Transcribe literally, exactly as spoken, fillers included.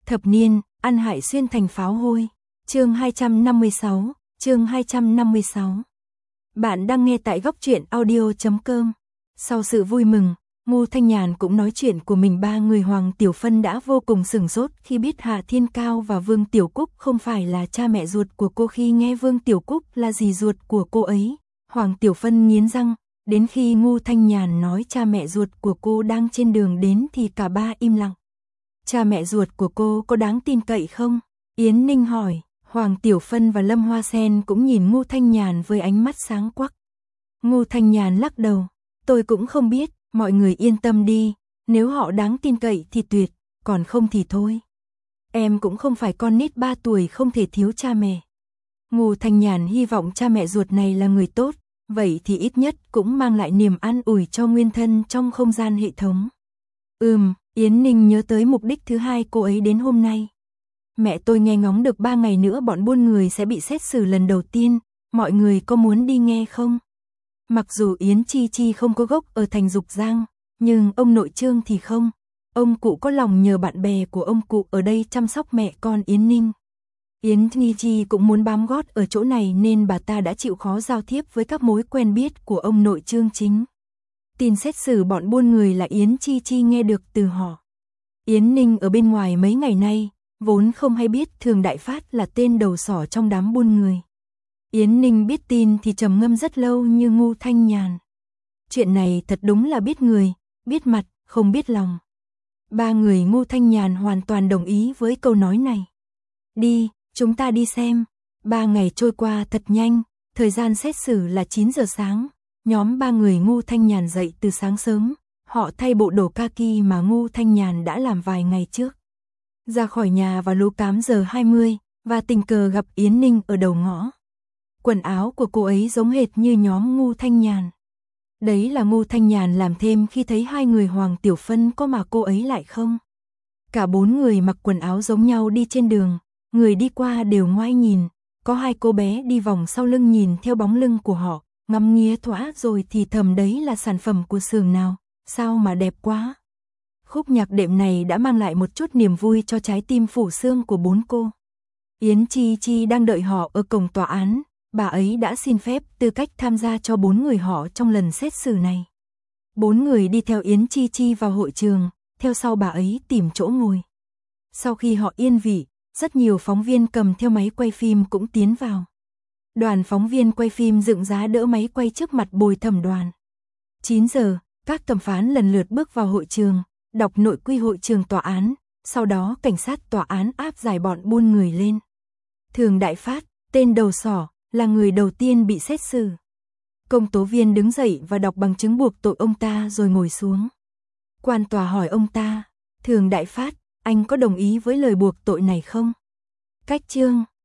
Thập niên, ăn hại xuyên thành pháo hôi. Chương hai trăm năm mươi sáu, chương hai trăm năm mươi sáu. Bạn đang nghe tại góc truyện audio chấm com. Sau sự vui mừng, Ngô Thanh Nhàn cũng nói chuyện của mình. Ba người Hoàng Tiểu Phân đã vô cùng sửng sốt khi biết Hạ Thiên Cao và Vương Tiểu Cúc không phải là cha mẹ ruột của cô. Khi nghe Vương Tiểu Cúc là dì ruột của cô ấy, Hoàng Tiểu Phân nghiến răng. Đến khi Ngô Thanh Nhàn nói cha mẹ ruột của cô đang trên đường đến thì cả ba im lặng. Cha mẹ ruột của cô có đáng tin cậy không? Yến Ninh hỏi. Hoàng Tiểu Phân và Lâm Hoa Sen cũng nhìn Ngô Thanh Nhàn với ánh mắt sáng quắc. Ngô Thanh Nhàn lắc đầu. Tôi cũng không biết, mọi người yên tâm đi, nếu họ đáng tin cậy thì tuyệt, còn không thì thôi. Em cũng không phải con nít ba tuổi không thể thiếu cha mẹ. Ngô Thanh Nhàn hy vọng cha mẹ ruột này là người tốt, vậy thì ít nhất cũng mang lại niềm an ủi cho nguyên thân trong không gian hệ thống. Ừm, Yến Ninh nhớ tới mục đích thứ hai cô ấy đến hôm nay. Mẹ tôi nghe ngóng được ba ngày nữa bọn buôn người sẽ bị xét xử lần đầu tiên, mọi người có muốn đi nghe không? Mặc dù Yến Chi Chi không có gốc ở thành Dục Giang, nhưng ông nội Trương thì không. Ông cụ có lòng nhờ bạn bè của ông cụ ở đây chăm sóc mẹ con Yến Ninh. Yến Chi Chi cũng muốn bám gót ở chỗ này nên bà ta đã chịu khó giao thiếp với các mối quen biết của ông nội Trương chính. Tin xét xử bọn buôn người là Yến Chi Chi nghe được từ họ. Yến Ninh ở bên ngoài mấy ngày nay, vốn không hay biết Thường Đại Phát là tên đầu sỏ trong đám buôn người. Yến Ninh biết tin thì trầm ngâm rất lâu như Ngô Thanh Nhàn. Chuyện này thật đúng là biết người, biết mặt, không biết lòng. Ba người Ngô Thanh Nhàn hoàn toàn đồng ý với câu nói này. Đi, chúng ta đi xem. Ba ngày trôi qua thật nhanh, thời gian xét xử là chín giờ sáng. Nhóm ba người Ngô Thanh Nhàn dậy từ sáng sớm, họ thay bộ đồ kaki mà Ngô Thanh Nhàn đã làm vài ngày trước. Ra khỏi nhà vào lúc tám giờ hai mươi, và tình cờ gặp Yến Ninh ở đầu ngõ. Quần áo của cô ấy giống hệt như nhóm Ngô Thanh Nhàn. Đấy là Ngô Thanh Nhàn làm thêm khi thấy hai người Hoàng Tiểu Phân có mà cô ấy lại không. Cả bốn người mặc quần áo giống nhau đi trên đường, người đi qua đều ngoái nhìn, có hai cô bé đi vòng sau lưng nhìn theo bóng lưng của họ, ngắm nghía thỏa rồi thì thầm đấy là sản phẩm của xưởng nào, sao mà đẹp quá. Khúc nhạc đệm này đã mang lại một chút niềm vui cho trái tim phủ xương của bốn cô. Yến Chi Chi đang đợi họ ở cổng tòa án, bà ấy đã xin phép tư cách tham gia cho bốn người họ trong lần xét xử này. Bốn người đi theo Yến Chi Chi vào hội trường, theo sau bà ấy tìm chỗ ngồi. Sau khi họ yên vị, rất nhiều phóng viên cầm theo máy quay phim cũng tiến vào. Đoàn phóng viên quay phim dựng giá đỡ máy quay trước mặt bồi thẩm đoàn. chín giờ, các thẩm phán lần lượt bước vào hội trường, đọc nội quy hội trường tòa án, sau đó cảnh sát tòa án áp giải bọn buôn người lên. Thường Đại Phát, tên đầu sỏ, là người đầu tiên bị xét xử. Công tố viên đứng dậy và đọc bằng chứng buộc tội ông ta rồi ngồi xuống. Quan tòa hỏi ông ta, Thường Đại Phát, anh có đồng ý với lời buộc tội này không? Cách chương